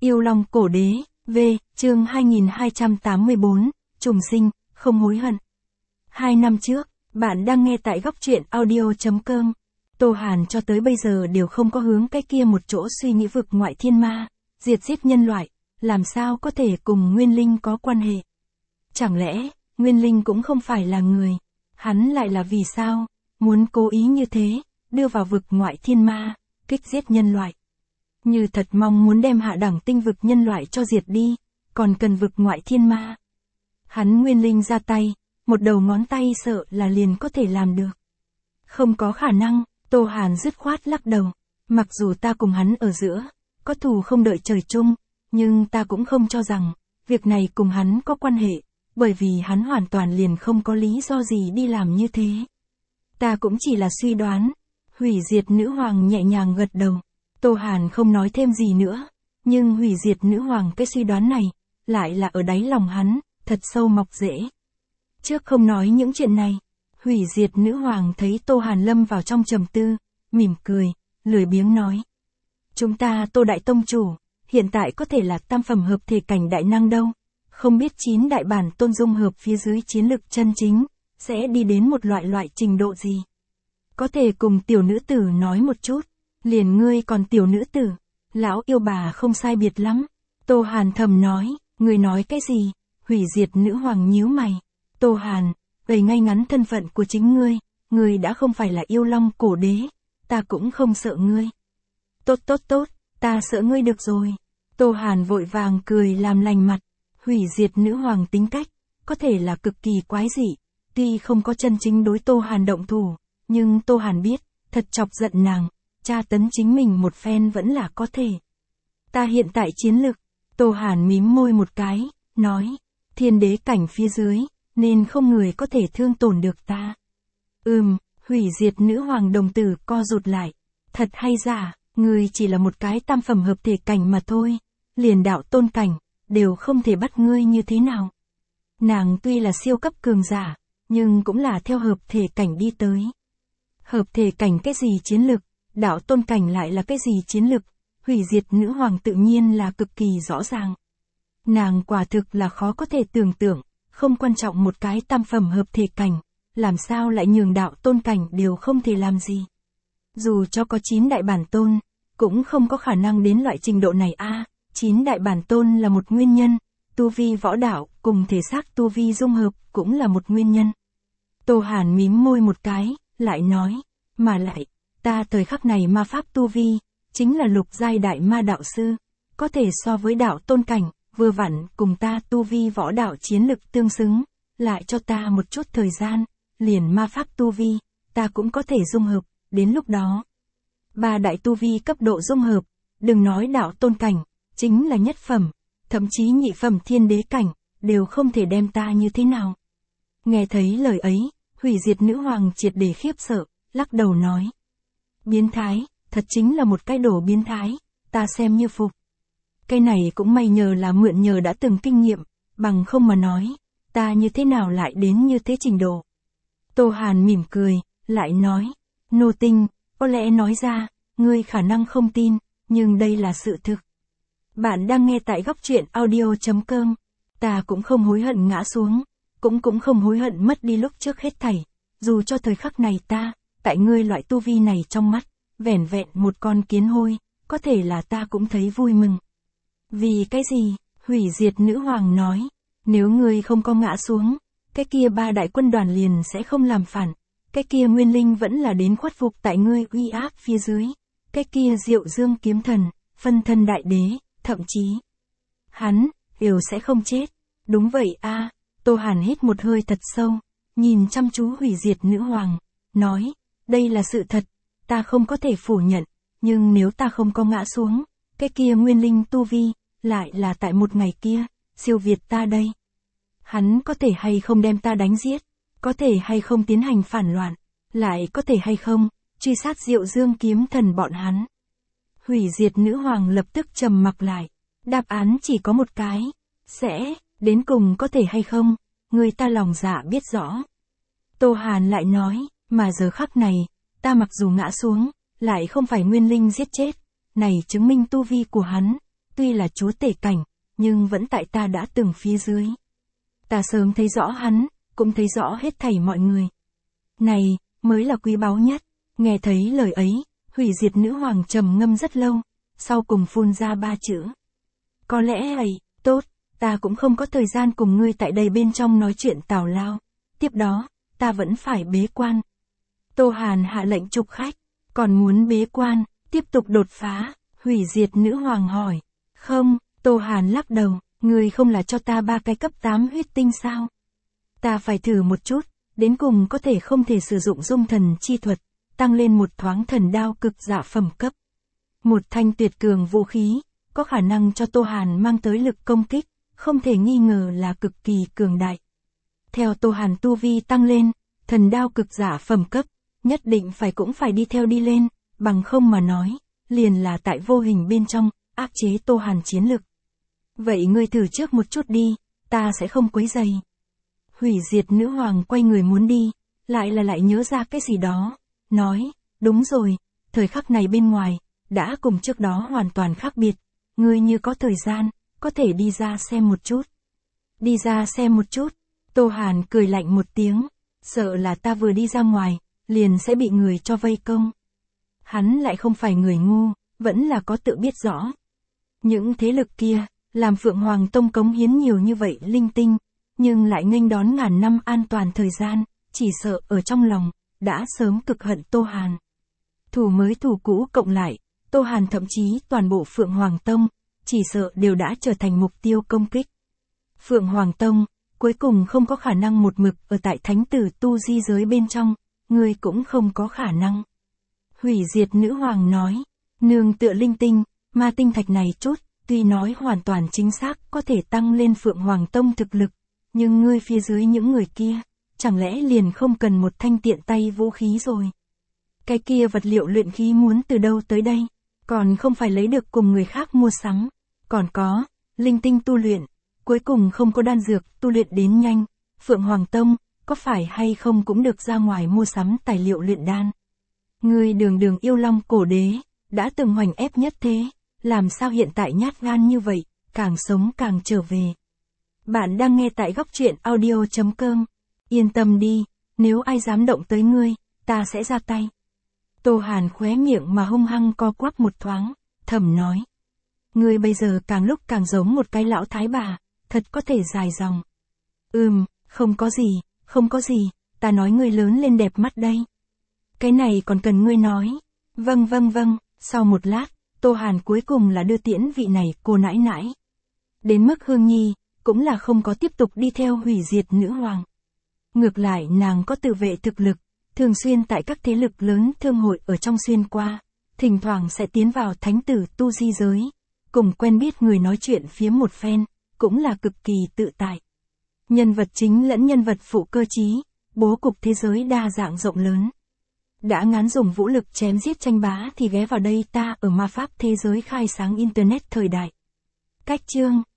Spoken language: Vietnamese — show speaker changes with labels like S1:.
S1: Yêu Long Cổ Đế, V, chương 2284, trùng sinh, không hối hận. 2 năm trước, bạn đang nghe tại góc truyện audio.com. Tô Hàn cho tới bây giờ đều không có hướng cái kia một chỗ suy nghĩ vực ngoại thiên ma, diệt giết nhân loại, làm sao có thể cùng Nguyên Linh có quan hệ. Chẳng lẽ, Nguyên Linh cũng không phải là người, hắn lại là vì sao, muốn cố ý như thế, đưa vào vực ngoại thiên ma, kích giết nhân loại. Như thật mong muốn đem hạ đẳng tinh vực nhân loại cho diệt đi, còn cần vực ngoại thiên ma. Hắn Nguyên Linh ra tay, một đầu ngón tay sợ là liền có thể làm được. Không có khả năng, Tô Hàn dứt khoát lắc đầu. Mặc dù ta cùng hắn ở giữa, có thù không đợi trời chung, nhưng ta cũng không cho rằng, việc này cùng hắn có quan hệ, bởi vì hắn hoàn toàn liền không có lý do gì đi làm như thế. Ta cũng chỉ là suy đoán. Hủy diệt nữ hoàng nhẹ nhàng gật đầu. Tô Hàn không nói thêm gì nữa, nhưng hủy diệt nữ hoàng cái suy đoán này, lại là ở đáy lòng hắn, thật sâu mọc rễ. Trước không nói những chuyện này, hủy diệt nữ hoàng thấy Tô Hàn lâm vào trong trầm tư, mỉm cười, lười biếng nói. Chúng ta Tô Đại Tông Chủ, hiện tại có thể là tam phẩm hợp thể cảnh đại năng đâu, không biết 9 đại bản tôn dung hợp phía dưới chiến lực chân chính, sẽ đi đến một loại trình độ gì. Có thể cùng tiểu nữ tử nói một chút. Liền ngươi còn tiểu nữ tử, lão yêu bà không sai biệt lắm. Tô Hàn thầm nói, ngươi nói cái gì? Hủy diệt nữ hoàng nhíu mày. Tô Hàn, gầy ngay ngắn thân phận của chính ngươi đã không phải là yêu long cổ đế, ta cũng không sợ ngươi. Tốt, ta sợ ngươi được rồi. Tô Hàn vội vàng cười làm lành mặt. Hủy diệt nữ hoàng tính cách, có thể là cực kỳ quái dị, tuy không có chân chính đối Tô Hàn động thủ, nhưng Tô Hàn biết, thật chọc giận nàng. Tra tấn chính mình một phen vẫn là có thể. Ta hiện tại chiến lực, Tô Hàn mím môi một cái, nói, thiên đế cảnh phía dưới, nên không người có thể thương tổn được ta. Hủy diệt nữ hoàng đồng tử co rụt lại. Thật hay giả, ngươi chỉ là một cái tam phẩm hợp thể cảnh mà thôi, liền đạo tôn cảnh, đều không thể bắt ngươi như thế nào. Nàng tuy là siêu cấp cường giả, nhưng cũng là theo hợp thể cảnh đi tới. Hợp thể cảnh cái gì chiến lực? Đạo tôn cảnh lại là cái gì chiến lực, hủy diệt nữ hoàng tự nhiên là cực kỳ rõ ràng. Nàng quả thực là khó có thể tưởng tượng, không quan trọng một cái tam phẩm hợp thể cảnh, làm sao lại nhường đạo tôn cảnh đều không thể làm gì. Dù cho có 9 đại bản tôn, cũng không có khả năng đến loại trình độ này a. 9 đại bản tôn là một nguyên nhân, tu vi võ đạo cùng thể xác tu vi dung hợp cũng là một nguyên nhân. Tô Hàn mím môi một cái, lại nói, mà lại, ta thời khắc này ma pháp tu vi, chính là lục giai đại ma đạo sư, có thể so với đạo tôn cảnh, vừa vặn cùng ta tu vi võ đạo chiến lực tương xứng, lại cho ta một chút thời gian, liền ma pháp tu vi, ta cũng có thể dung hợp, đến lúc đó. 3 đại tu vi cấp độ dung hợp, đừng nói đạo tôn cảnh, chính là nhất phẩm, thậm chí nhị phẩm thiên đế cảnh, đều không thể đem ta như thế nào. Nghe thấy lời ấy, hủy diệt nữ hoàng triệt để khiếp sợ, lắc đầu nói. Biến thái, thật chính là một cái đồ biến thái, ta xem như phục. Cái này cũng may nhờ là mượn nhờ đã từng kinh nghiệm, bằng không mà nói, ta như thế nào lại đến như thế trình độ. Tô Hàn mỉm cười, lại nói, nô tinh, có lẽ nói ra, ngươi khả năng không tin, nhưng đây là sự thực. Bạn đang nghe tại góc truyện audio.com, ta cũng không hối hận ngã xuống, cũng không hối hận mất đi lúc trước hết thảy, dù cho thời khắc này ta, tại ngươi loại tu vi này trong mắt, vẻn vẹn một con kiến hôi, có thể là ta cũng thấy vui mừng. Vì cái gì? Hủy diệt nữ hoàng nói, nếu ngươi không có ngã xuống, cái kia 3 đại quân đoàn liền sẽ không làm phản, cái kia Nguyên Linh vẫn là đến khuất phục tại ngươi uy áp phía dưới, cái kia Diệu Dương kiếm thần, phân thân đại đế, thậm chí hắn đều sẽ không chết. Đúng vậy a. Tô Hàn hít một hơi thật sâu, nhìn chăm chú hủy diệt nữ hoàng, nói, đây là sự thật, ta không có thể phủ nhận, nhưng nếu ta không có ngã xuống, cái kia Nguyên Linh tu vi, lại là tại một ngày kia, siêu việt ta đây. Hắn có thể hay không đem ta đánh giết, có thể hay không tiến hành phản loạn, lại có thể hay không, truy sát Diệu Dương kiếm thần bọn hắn. Hủy diệt nữ hoàng lập tức trầm mặc lại, đáp án chỉ có một cái, sẽ, đến cùng có thể hay không, người ta lòng dạ biết rõ. Tô Hàn lại nói, mà giờ khắc này, ta mặc dù ngã xuống, lại không phải Nguyên Linh giết chết, này chứng minh tu vi của hắn, tuy là chúa tể cảnh, nhưng vẫn tại ta đã từng phía dưới. Ta sớm thấy rõ hắn, cũng thấy rõ hết thảy mọi người. Này, mới là quý báu nhất. Nghe thấy lời ấy, hủy diệt nữ hoàng trầm ngâm rất lâu, sau cùng phun ra 3 chữ. Có lẽ ấy, tốt, ta cũng không có thời gian cùng ngươi tại đây bên trong nói chuyện tào lao. Tiếp đó, ta vẫn phải bế quan. Tô Hàn hạ lệnh trục khách, còn muốn bế quan, tiếp tục đột phá, hủy diệt nữ hoàng hỏi. Không, Tô Hàn lắc đầu, ngươi không là cho ta 3 cái cấp 8 huyết tinh sao? Ta phải thử một chút, đến cùng có thể không thể sử dụng dung thần chi thuật, tăng lên một thoáng thần đao cực dạ phẩm cấp. Một thanh tuyệt cường vũ khí, có khả năng cho Tô Hàn mang tới lực công kích, không thể nghi ngờ là cực kỳ cường đại. Theo Tô Hàn tu vi tăng lên, thần đao cực dạ phẩm cấp, nhất định cũng phải đi theo đi lên, bằng không mà nói, liền là tại vô hình bên trong, áp chế Tô Hàn chiến lực. Vậy ngươi thử trước một chút đi, ta sẽ không quấy rầy. Hủy diệt nữ hoàng quay người muốn đi, lại nhớ ra cái gì đó, nói, đúng rồi, thời khắc này bên ngoài, đã cùng trước đó hoàn toàn khác biệt, ngươi như có thời gian, có thể đi ra xem một chút. Đi ra xem một chút, Tô Hàn cười lạnh một tiếng, sợ là ta vừa đi ra ngoài, liền sẽ bị người cho vây công. Hắn lại không phải người ngu, vẫn là có tự biết rõ. Những thế lực kia, làm Phượng Hoàng Tông cống hiến nhiều như vậy linh tinh, nhưng lại nghênh đón ngàn năm an toàn thời gian, chỉ sợ ở trong lòng, đã sớm cực hận Tô Hàn. Thù mới thù cũ cộng lại, Tô Hàn thậm chí toàn bộ Phượng Hoàng Tông, chỉ sợ đều đã trở thành mục tiêu công kích. Phượng Hoàng Tông, cuối cùng không có khả năng một mực ở tại thánh tử tu di giới bên trong, người cũng không có khả năng. Hủy diệt nữ hoàng nói, nương tựa linh tinh, ma tinh thạch này chút, tuy nói hoàn toàn chính xác có thể tăng lên Phượng Hoàng Tông thực lực, nhưng ngươi phía dưới những người kia, chẳng lẽ liền không cần một thanh tiện tay vũ khí rồi? Cái kia vật liệu luyện khí muốn từ đâu tới đây? Còn không phải lấy được cùng người khác mua sắm. Còn có, linh tinh tu luyện, cuối cùng không có đan dược tu luyện đến nhanh. Phượng Hoàng Tông, có phải hay không cũng được ra ngoài mua sắm tài liệu luyện đan. Ngươi đường yêu long cổ đế, đã từng hoành ép nhất thế, làm sao hiện tại nhát gan như vậy, càng sống càng trở về. Bạn đang nghe tại góc truyện audio.com. Yên tâm đi, nếu ai dám động tới ngươi, ta sẽ ra tay. Tô Hàn khóe miệng mà hung hăng co quắp một thoáng, thầm nói. Ngươi bây giờ càng lúc càng giống một cái lão thái bà, thật có thể dài dòng. Không có gì, ta nói ngươi lớn lên đẹp mắt đây. Cái này còn cần ngươi nói. Vâng, sau một lát, Tô Hàn cuối cùng là đưa tiễn vị này cô nãi nãi. Đến mức Hương Nhi, cũng là không có tiếp tục đi theo hủy diệt nữ hoàng. Ngược lại nàng có tự vệ thực lực, thường xuyên tại các thế lực lớn thương hội ở trong xuyên qua, thỉnh thoảng sẽ tiến vào thánh tử tu di giới, cùng quen biết người nói chuyện phía một phen, cũng là cực kỳ tự tại. Nhân vật chính lẫn nhân vật phụ cơ trí, bố cục thế giới đa dạng rộng lớn. Đã ngán dùng vũ lực chém giết tranh bá thì ghé vào đây ta ở ma pháp thế giới khai sáng internet thời đại. Cách chương